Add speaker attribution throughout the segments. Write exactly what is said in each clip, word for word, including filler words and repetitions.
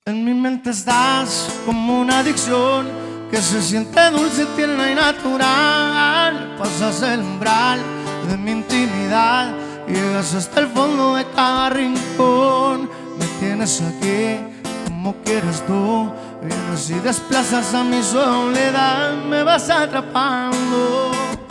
Speaker 1: En mi mente estás como una adicción que se siente dulce, tierna y natural. Pasas el umbral de mi intimidad, llegas hasta el fondo de cada rincón. Me tienes aquí como quieres tú, vienes y desplazas a mi soledad, me vas atrapando.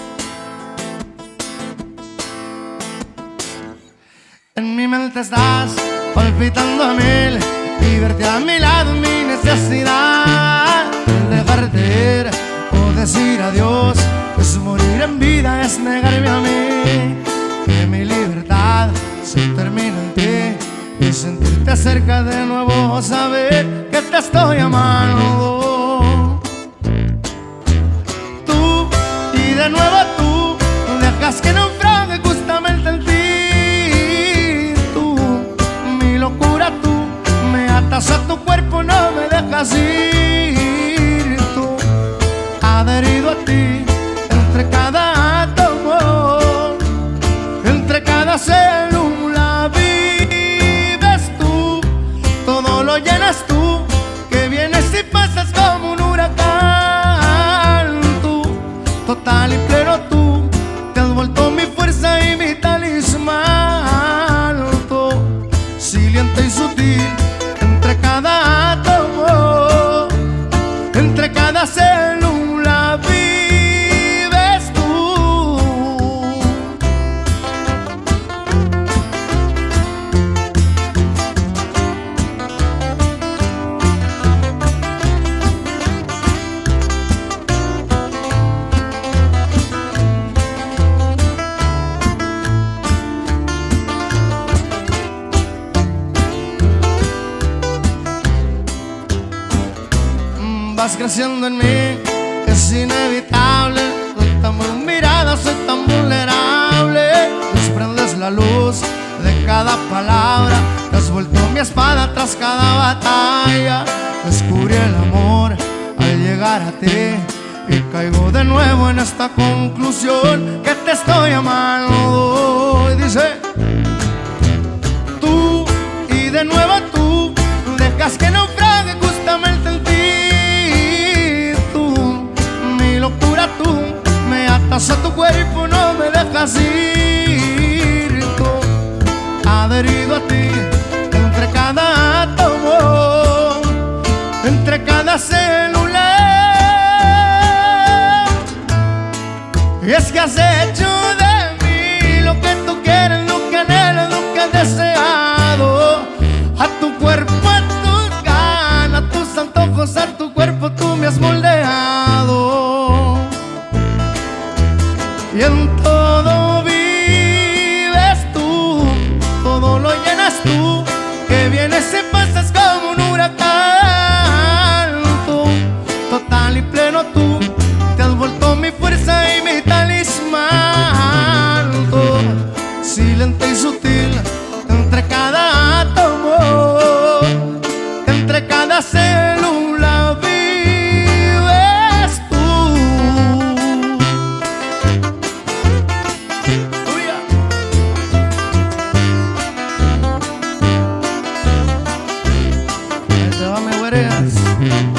Speaker 1: En mi mente estás palpitando a mil y verte a mi lado es mi necesidad. El dejarte ir o decir adiós es morir en vida, es negarme a mí. Que mi libertad se termina en ti y sentirte cerca de nuevo, saber que te estoy amando. Tú y de nuevo tú dejas que naufrague justamente en ti. Tú, mi locura, tú me atas a tu cuerpo, no me dejas ir. Tú, adherido a ti, entre cada átomo, entre cada célula vives tú, todo lo llenas tú, que vienes y pasas como un huracán. Tú, total y pleno tú, te has vuelto mi fuerza y mi talismán. Tú, silente y sutil, entre cada átomo, entre cada célula vives tú. Vas creciendo en mí, es inevitable. Soy tan muy mirada, soy tan vulnerable. Desprendes la luz de cada palabra, te has vuelto mi espada tras cada batalla. Descubrí el amor al llegar a ti y caigo de nuevo en esta conclusión, que te estoy amando. Y dice: tú y de nuevo tú dejas que naufrague justamente en ti. Locura, tú me atas a tu cuerpo, no me dejas ir. Tú, adherido a ti, entre cada átomo, entre cada célula. Y es que has hecho de mí lo que tú quieres, lo que anhelas, lo que has deseado. A tu cuerpo, a tus ganas, a tus antojos, a tu cuerpo tú me has moldeado. Y en todo vives tú, todo lo llenas tú, que vienes y pasas como un huracán. Tú, total y pleno tú, te has vuelto mi fuerza y mi talismán. Tú, silente y sutil, entre cada átomo, entre cada célula vives tú. Ahí te va, mi güereas.